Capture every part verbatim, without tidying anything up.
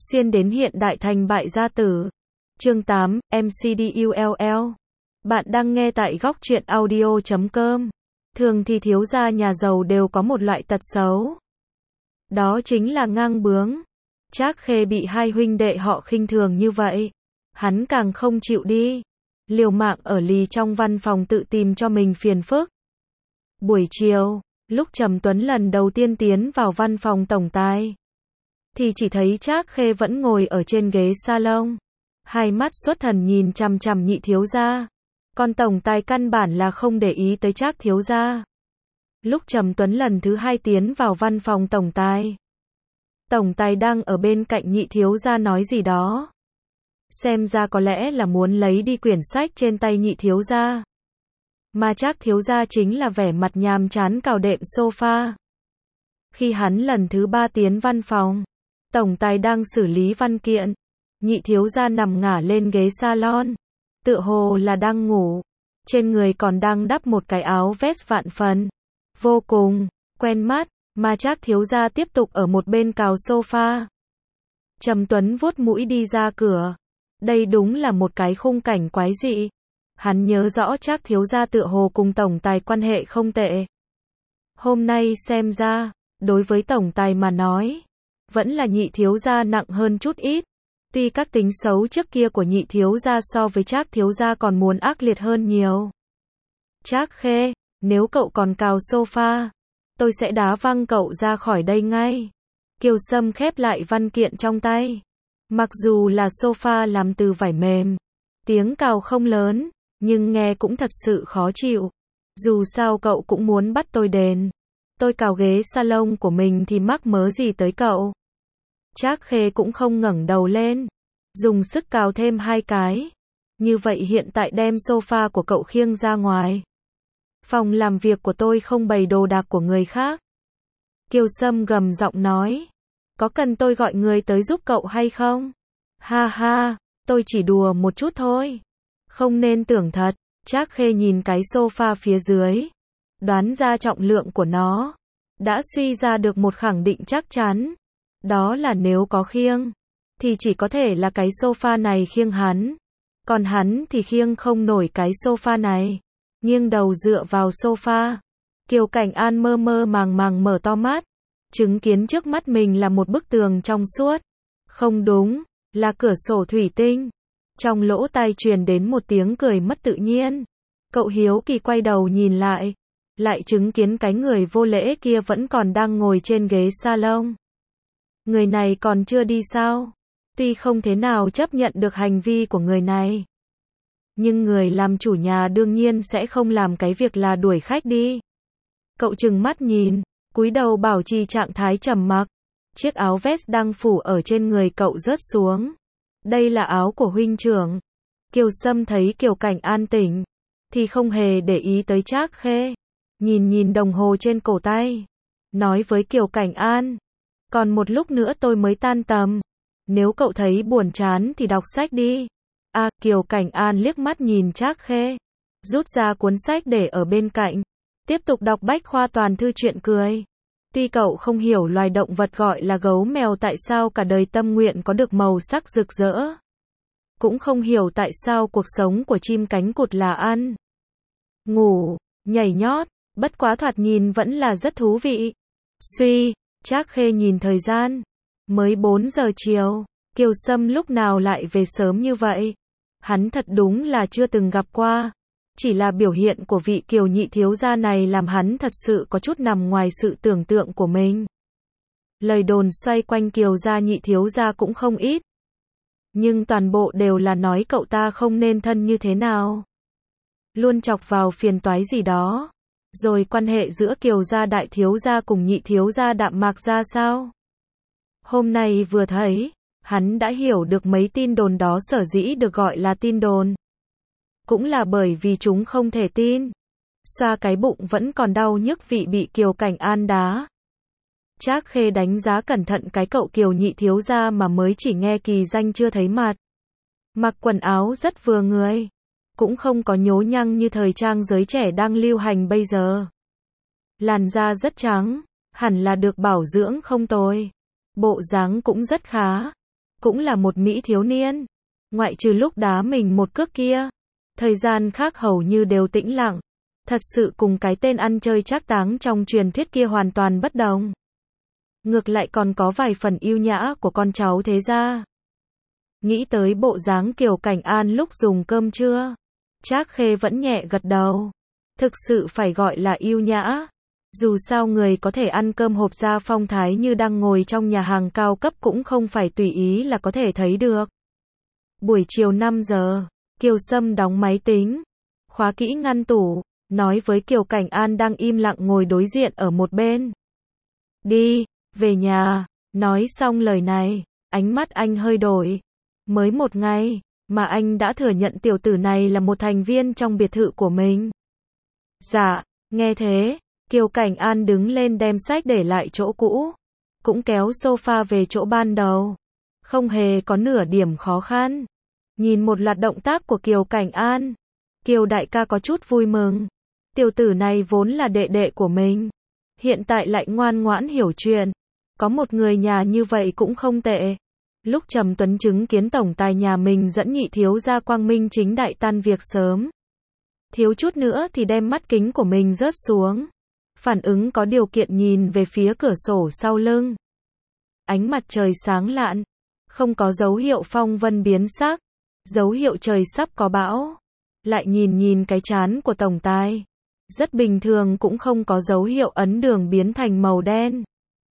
Xuyên đến hiện đại thành bại gia tử. Chương tám, em xê đê u lờ lờ. Bạn đang nghe tại góc truyện audio chấm com. Thường thì thiếu gia nhà giàu đều có một loại tật xấu. Đó chính là ngang bướng. Trác Khê bị hai huynh đệ họ khinh thường như vậy. Hắn càng không chịu đi. Liều mạng ở lì trong văn phòng tự tìm cho mình phiền phức. Buổi chiều, lúc Trầm Tuấn lần đầu tiên tiến vào văn phòng tổng tài, thì chỉ thấy Trác Khê vẫn ngồi ở trên ghế salon. Hai mắt xuất thần nhìn chằm chằm Nhị thiếu gia. Còn tổng tài căn bản là không để ý tới Trác thiếu gia. Lúc Trầm Tuấn lần thứ hai tiến vào văn phòng tổng tài, tổng tài đang ở bên cạnh Nhị thiếu gia nói gì đó. Xem ra có lẽ là muốn lấy đi quyển sách trên tay Nhị thiếu gia. Mà Trác thiếu gia chính là vẻ mặt nhàm chán cào đệm sofa. Khi hắn lần thứ ba tiến văn phòng, tổng tài đang xử lý văn kiện. Nhị thiếu gia nằm ngả lên ghế salon, tựa hồ là đang ngủ. Trên người còn đang đắp một cái áo vest vạn phần, vô cùng quen mắt. Mà Trác thiếu gia tiếp tục ở một bên cào sofa. Trầm Tuấn vuốt mũi đi ra cửa. Đây đúng là một cái khung cảnh quái dị. Hắn nhớ rõ Trác thiếu gia tựa hồ cùng tổng tài quan hệ không tệ. Hôm nay xem ra, đối với tổng tài mà nói, vẫn là Nhị thiếu gia nặng hơn chút ít. Tuy các tính xấu trước kia của Nhị thiếu gia so với Trác thiếu gia còn muốn ác liệt hơn nhiều. Trác Khê, nếu cậu còn cào sofa, tôi sẽ đá văng cậu ra khỏi đây ngay. Kiều Sâm khép lại văn kiện trong tay. Mặc dù là sofa làm từ vải mềm, tiếng cào không lớn, nhưng nghe cũng thật sự khó chịu. Dù sao cậu cũng muốn bắt tôi đền. Tôi cào ghế salon của mình thì mắc mớ gì tới cậu. Trác Khê cũng không ngẩng đầu lên, dùng sức cào thêm hai cái. Như vậy hiện tại đem sofa của cậu khiêng ra ngoài. Phòng làm việc của tôi không bày đồ đạc của người khác. Kiều Sâm gầm giọng nói. Có cần tôi gọi người tới giúp cậu hay không? Ha ha, tôi chỉ đùa một chút thôi. Không nên tưởng thật. Trác Khê nhìn cái sofa phía dưới, đoán ra trọng lượng của nó, đã suy ra được một khẳng định chắc chắn. Đó là nếu có khiêng, thì chỉ có thể là cái sofa này khiêng hắn. Còn hắn thì khiêng không nổi cái sofa này. Nghiêng đầu dựa vào sofa, Kiều Cảnh An mơ mơ màng màng mở to mắt, chứng kiến trước mắt mình là một bức tường trong suốt. Không đúng, là cửa sổ thủy tinh. Trong lỗ tai truyền đến một tiếng cười mất tự nhiên. Cậu hiếu kỳ quay đầu nhìn lại, lại chứng kiến cái người vô lễ kia vẫn còn đang ngồi trên ghế salon. Người này còn chưa đi sao? Tuy không thế nào chấp nhận được hành vi của người này, nhưng người làm chủ nhà đương nhiên sẽ không làm cái việc là đuổi khách đi. Cậu trừng mắt nhìn, cúi đầu bảo trì trạng thái trầm mặc. Chiếc áo vest đang phủ ở trên người cậu rớt xuống. Đây là áo của huynh trưởng. Kiều Sâm thấy Kiều Cảnh An tỉnh, thì không hề để ý tới Trác Khê. Nhìn nhìn đồng hồ trên cổ tay, nói với Kiều Cảnh An. Còn một lúc nữa tôi mới tan tầm. Nếu cậu thấy buồn chán thì đọc sách đi. À, Kiều Cảnh An liếc mắt nhìn Trác Khê, rút ra cuốn sách để ở bên cạnh, tiếp tục đọc bách khoa toàn thư truyện cười. Tuy cậu không hiểu loài động vật gọi là gấu mèo tại sao cả đời tâm nguyện có được màu sắc rực rỡ, cũng không hiểu tại sao cuộc sống của chim cánh cụt là ăn, ngủ, nhảy nhót, bất quá thoạt nhìn vẫn là rất thú vị. Suy, Trác Khê nhìn thời gian, mới bốn giờ chiều, Kiều Sâm lúc nào lại về sớm như vậy? Hắn thật đúng là chưa từng gặp qua. Chỉ là biểu hiện của vị Kiều nhị thiếu gia này làm hắn thật sự có chút nằm ngoài sự tưởng tượng của mình. Lời đồn xoay quanh Kiều gia nhị thiếu gia cũng không ít, nhưng toàn bộ đều là nói cậu ta không nên thân như thế nào, luôn chọc vào phiền toái gì đó. Rồi quan hệ giữa Kiều gia đại thiếu gia cùng nhị thiếu gia đạm mạc ra sao? Hôm nay vừa thấy, hắn đã hiểu được mấy tin đồn đó sở dĩ được gọi là tin đồn, cũng là bởi vì chúng không thể tin. Xoa cái bụng vẫn còn đau nhức vị bị Kiều Cảnh An đá. Trác Khê đánh giá cẩn thận cái cậu Kiều nhị thiếu gia mà mới chỉ nghe kỳ danh chưa thấy mặt. Mặc quần áo rất vừa người, cũng không có nhố nhăng như thời trang giới trẻ đang lưu hành bây giờ. Làn da rất trắng, hẳn là được bảo dưỡng không tồi. Bộ dáng cũng rất khá. cũng là một Mỹ thiếu niên. Ngoại trừ lúc đá mình một cước kia, thời gian khác hầu như đều tĩnh lặng. Thật sự cùng cái tên ăn chơi trác táng trong truyền thuyết kia hoàn toàn bất đồng. Ngược lại còn có vài phần yêu nhã của con cháu thế gia. Nghĩ tới bộ dáng Kiều Cảnh An lúc dùng cơm trưa, Trác Khê vẫn nhẹ gật đầu. Thực sự phải gọi là yêu nhã. Dù sao người có thể ăn cơm hộp ra phong thái như đang ngồi trong nhà hàng cao cấp cũng không phải tùy ý là có thể thấy được. Buổi chiều năm giờ, Kiều Sâm đóng máy tính, khóa kỹ ngăn tủ, nói với Kiều Cảnh An đang im lặng ngồi đối diện ở một bên. Đi, về nhà. Nói xong lời này, ánh mắt anh hơi đổi. Mới một ngày, mà anh đã thừa nhận tiểu tử này là một thành viên trong biệt thự của mình. Dạ, nghe thế, Kiều Cảnh An đứng lên đem sách để lại chỗ cũ, cũng kéo sofa về chỗ ban đầu. Không hề có nửa điểm khó khăn. Nhìn một loạt động tác của Kiều Cảnh An, Kiều đại ca có chút vui mừng. Tiểu tử này vốn là đệ đệ của mình, hiện tại lại ngoan ngoãn hiểu chuyện. Có một người nhà như vậy cũng không tệ. Lúc Trầm Tuấn chứng kiến tổng tài nhà mình dẫn nhị thiếu gia quang minh chính đại tan việc sớm, thiếu chút nữa thì đem mắt kính của mình rớt xuống. Phản ứng có điều kiện nhìn về phía cửa sổ sau lưng. Ánh mặt trời sáng lạn, không có dấu hiệu phong vân biến sắc, dấu hiệu trời sắp có bão. Lại nhìn nhìn cái trán của tổng tài, rất bình thường cũng không có dấu hiệu ấn đường biến thành màu đen.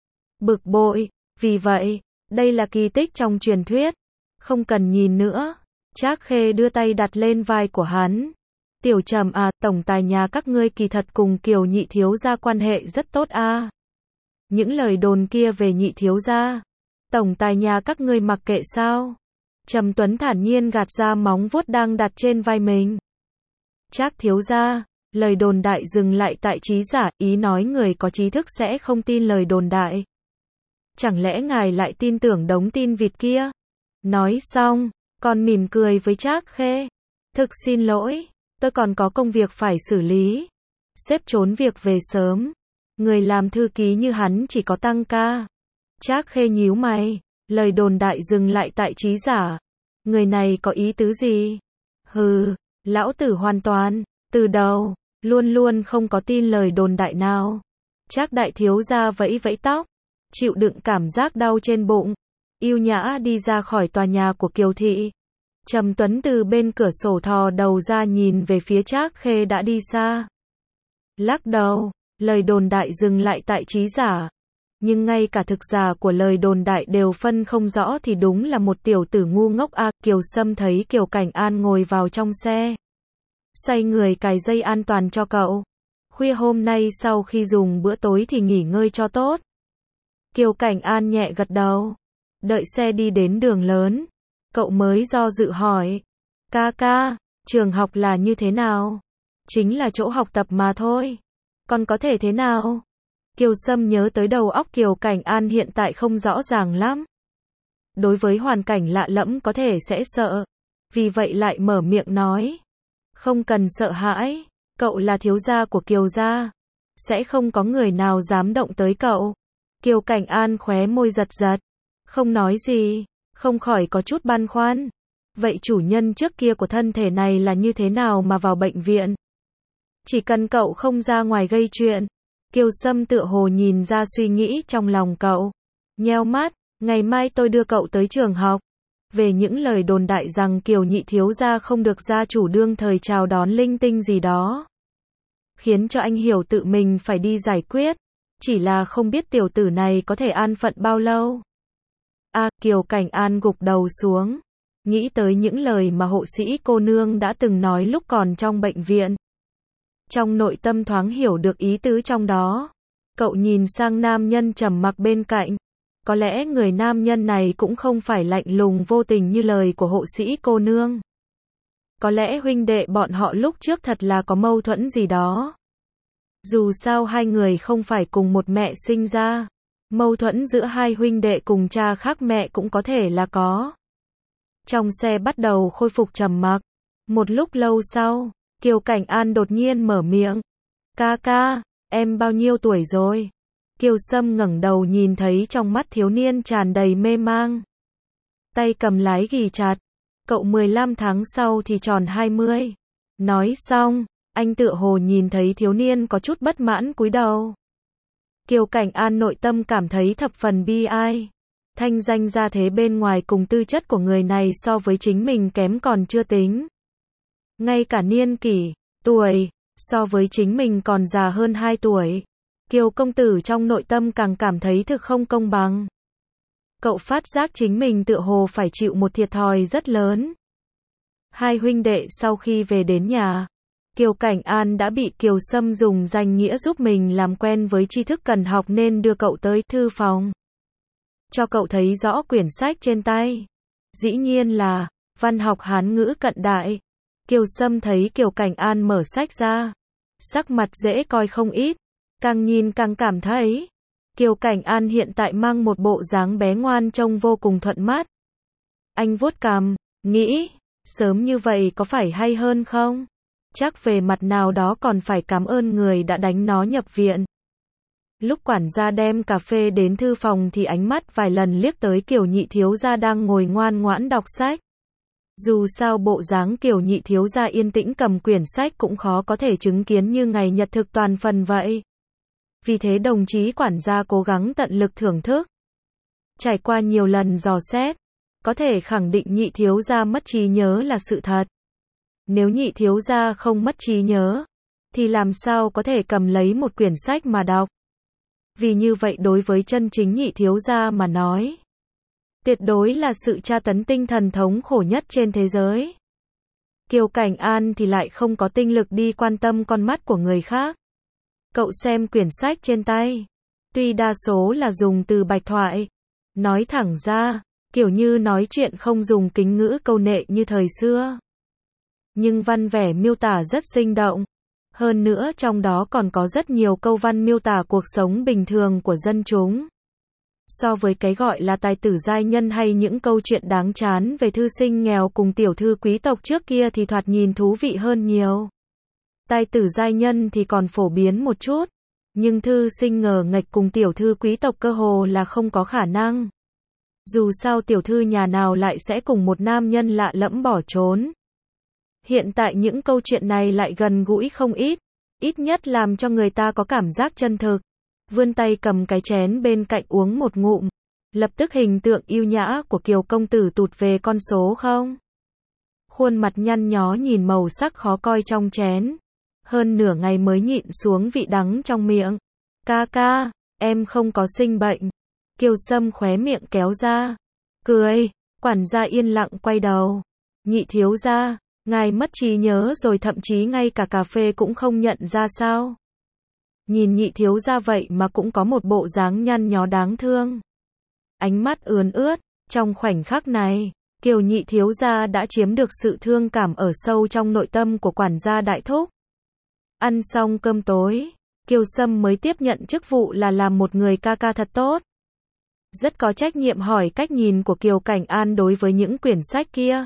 Bực bội, vì vậy, đây là kỳ tích trong truyền thuyết. Không cần nhìn nữa. Trác Khê đưa tay đặt lên vai của hắn. Tiểu Trầm à, tổng tài nhà các ngươi kỳ thật cùng Kiều nhị thiếu gia quan hệ rất tốt a. À. Những lời đồn kia về nhị thiếu gia, tổng tài nhà các ngươi mặc kệ sao? Trầm Tuấn thản nhiên gạt ra móng vuốt đang đặt trên vai mình. Trác thiếu gia, lời đồn đại dừng lại tại trí giả, ý nói người có trí thức sẽ không tin lời đồn đại. Chẳng lẽ ngài lại tin tưởng đống tin vịt kia? Nói xong, còn mỉm cười với Trác Khê. Thực xin lỗi, tôi còn có công việc phải xử lý. Sếp trốn việc về sớm. Người làm thư ký như hắn chỉ có tăng ca. Trác Khê nhíu mày, lời đồn đại dừng lại tại trí giả. Người này có ý tứ gì? Hừ, lão tử hoàn toàn, từ đầu, luôn luôn không có tin lời đồn đại nào. Trác đại thiếu gia vẫy vẫy tóc, chịu đựng cảm giác đau trên bụng, yêu nhã đi ra khỏi tòa nhà của Kiều thị. Trầm Tuấn từ bên cửa sổ thò đầu ra nhìn về phía Trác Khê đã đi xa. Lắc đầu, lời đồn đại dừng lại tại trí giả. Nhưng ngay cả thực giả của lời đồn đại đều phân không rõ thì đúng là một tiểu tử ngu ngốc a. À, Kiều Sâm thấy Kiều Cảnh An ngồi vào trong xe, xoay người cài dây an toàn cho cậu. Khuya hôm nay sau khi dùng bữa tối thì nghỉ ngơi cho tốt. Kiều Cảnh An nhẹ gật đầu. Đợi xe đi đến đường lớn, cậu mới do dự hỏi. Ca ca, trường học là như thế nào? Chính là chỗ học tập mà thôi. Còn có thể thế nào? Kiều Sâm nhớ tới đầu óc Kiều Cảnh An hiện tại không rõ ràng lắm. Đối với hoàn cảnh lạ lẫm có thể sẽ sợ. Vì vậy lại mở miệng nói. Không cần sợ hãi, cậu là thiếu gia của Kiều gia. Sẽ không có người nào dám động tới cậu. Kiều Cảnh An khóe môi giật giật. Không nói gì, không khỏi có chút băn khoăn. Vậy chủ nhân trước kia của thân thể này là như thế nào mà vào bệnh viện? Chỉ cần cậu không ra ngoài gây chuyện. Kiều Sâm tựa hồ nhìn ra suy nghĩ trong lòng cậu. Nheo mắt, ngày mai tôi đưa cậu tới trường học. Về những lời đồn đại rằng Kiều nhị thiếu gia không được gia chủ đương thời chào đón linh tinh gì đó, khiến cho anh hiểu tự mình phải đi giải quyết. Chỉ là không biết tiểu tử này có thể an phận bao lâu. A, à, Kiều Cảnh An gục đầu xuống, nghĩ tới những lời mà hộ sĩ cô nương đã từng nói lúc còn trong bệnh viện. Trong nội tâm thoáng hiểu được ý tứ trong đó. Cậu nhìn sang nam nhân trầm mặc bên cạnh. Có lẽ người nam nhân này cũng không phải lạnh lùng vô tình như lời của hộ sĩ cô nương. Có lẽ huynh đệ bọn họ lúc trước thật là có mâu thuẫn gì đó. Dù sao hai người không phải cùng một mẹ sinh ra. Mâu thuẫn giữa hai huynh đệ cùng cha khác mẹ cũng có thể là có. Trong xe bắt đầu khôi phục trầm mặc. Một lúc lâu sau, Kiều Cảnh An đột nhiên mở miệng. Ca ca, em bao nhiêu tuổi rồi? Kiều Sâm ngẩng đầu nhìn thấy trong mắt thiếu niên tràn đầy mê mang. tay cầm lái ghì chặt. Cậu mười lăm tháng sau thì tròn hai mươi. Nói xong, anh tựa hồ nhìn thấy thiếu niên có chút bất mãn cúi đầu. Kiều Cảnh An nội tâm cảm thấy thập phần bi ai. Thanh danh gia thế bên ngoài cùng tư chất của người này so với chính mình kém còn chưa tính. Ngay cả niên kỷ, tuổi, so với chính mình còn già hơn hai tuổi. Kiều công tử trong nội tâm càng cảm thấy thực không công bằng. Cậu phát giác chính mình tựa hồ phải chịu một thiệt thòi rất lớn. Hai huynh đệ sau khi về đến nhà, Kiều Cảnh An đã bị Kiều Sâm dùng danh nghĩa giúp mình làm quen với tri thức cần học nên đưa cậu tới thư phòng. Cho cậu thấy rõ quyển sách trên tay. Dĩ nhiên là văn học Hán ngữ cận đại. Kiều Sâm thấy Kiều Cảnh An mở sách ra, sắc mặt dễ coi không ít, càng nhìn càng cảm thấy Kiều Cảnh An hiện tại mang một bộ dáng bé ngoan trông vô cùng thuận mắt. Anh vuốt cằm, nghĩ, sớm như vậy có phải hay hơn không? Chắc về mặt nào đó còn phải cảm ơn người đã đánh nó nhập viện. Lúc quản gia đem cà phê đến thư phòng thì ánh mắt vài lần liếc tới Kiều nhị thiếu gia đang ngồi ngoan ngoãn đọc sách. Dù sao bộ dáng Kiều nhị thiếu gia yên tĩnh cầm quyển sách cũng khó có thể chứng kiến như ngày nhật thực toàn phần vậy. Vì thế đồng chí quản gia cố gắng tận lực thưởng thức. Trải qua nhiều lần dò xét, có thể khẳng định nhị thiếu gia mất trí nhớ là sự thật. Nếu nhị thiếu gia không mất trí nhớ, thì làm sao có thể cầm lấy một quyển sách mà đọc. Vì như vậy đối với chân chính nhị thiếu gia mà nói, tuyệt đối là sự tra tấn tinh thần thống khổ nhất trên thế giới. Kiều Cảnh An thì lại không có tinh lực đi quan tâm con mắt của người khác. Cậu xem quyển sách trên tay, tuy đa số là dùng từ bạch thoại, nói thẳng ra, kiểu như nói chuyện không dùng kính ngữ câu nệ như thời xưa. Nhưng văn vẻ miêu tả rất sinh động. Hơn nữa trong đó còn có rất nhiều câu văn miêu tả cuộc sống bình thường của dân chúng. So với cái gọi là tài tử giai nhân hay những câu chuyện đáng chán về thư sinh nghèo cùng tiểu thư quý tộc trước kia thì thoạt nhìn thú vị hơn nhiều. Tài tử giai nhân thì còn phổ biến một chút, nhưng thư sinh ngờ nghệch cùng tiểu thư quý tộc cơ hồ là không có khả năng. Dù sao tiểu thư nhà nào lại sẽ cùng một nam nhân lạ lẫm bỏ trốn. Hiện tại những câu chuyện này lại gần gũi không ít, ít nhất làm cho người ta có cảm giác chân thực. Vươn tay cầm cái chén bên cạnh uống một ngụm, lập tức hình tượng yêu nhã của Kiều công tử tụt về con số không. Khuôn mặt nhăn nhó nhìn màu sắc khó coi trong chén, hơn nửa ngày mới nhịn xuống vị đắng trong miệng. Ca ca, em không có sinh bệnh. Kiều Sâm khóe miệng kéo ra, cười. Quản gia yên lặng quay đầu. Nhị thiếu gia, ngài mất trí nhớ rồi, thậm chí ngay cả cà phê cũng không nhận ra sao? Nhìn nhị thiếu gia vậy mà cũng có một bộ dáng nhăn nhó đáng thương. Ánh mắt ươn ướt, trong khoảnh khắc này, Kiều nhị thiếu gia đã chiếm được sự thương cảm ở sâu trong nội tâm của quản gia đại thúc. Ăn xong cơm tối, Kiều Sâm mới tiếp nhận chức vụ là làm một người ca ca thật tốt. Rất có trách nhiệm hỏi cách nhìn của Kiều Cảnh An đối với những quyển sách kia.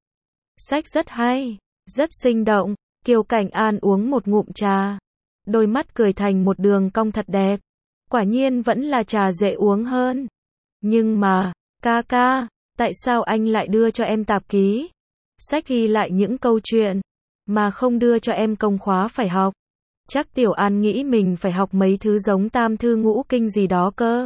Sách rất hay, rất sinh động. Kiều Cảnh An uống một ngụm trà, đôi mắt cười thành một đường cong thật đẹp. Quả nhiên vẫn là trà dễ uống hơn. Nhưng mà, ca ca, tại sao anh lại đưa cho em tạp ký? Sách ghi lại những câu chuyện, mà không đưa cho em công khóa phải học. Chắc Tiểu An nghĩ mình phải học mấy thứ giống tam thư ngũ kinh gì đó cơ.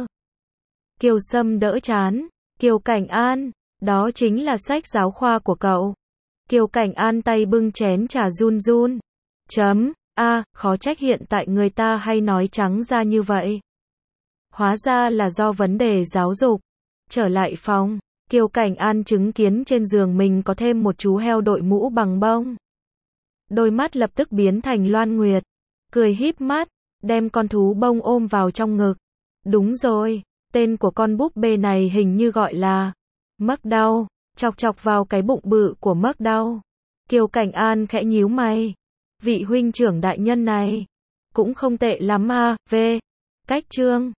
Kiều Sâm đỡ chán. Kiều Cảnh An, đó chính là sách giáo khoa của cậu. Kiều Cảnh An tay bưng chén trà run run. Chấm, a, khó trách hiện tại người ta hay nói trắng ra như vậy. Hóa ra là do vấn đề giáo dục. Trở lại phòng, Kiều Cảnh An chứng kiến trên giường mình có thêm một chú heo đội mũ bằng bông. Đôi mắt lập tức biến thành Loan Nguyệt, cười híp mắt, đem con thú bông ôm vào trong ngực. Đúng rồi, tên của con búp bê này hình như gọi là Mắc Đau. Chọc chọc vào cái bụng bự của Mắc Đau. Kiều Cảnh An khẽ nhíu mày. Vị huynh trưởng đại nhân này cũng không tệ lắm à. V. Cách chương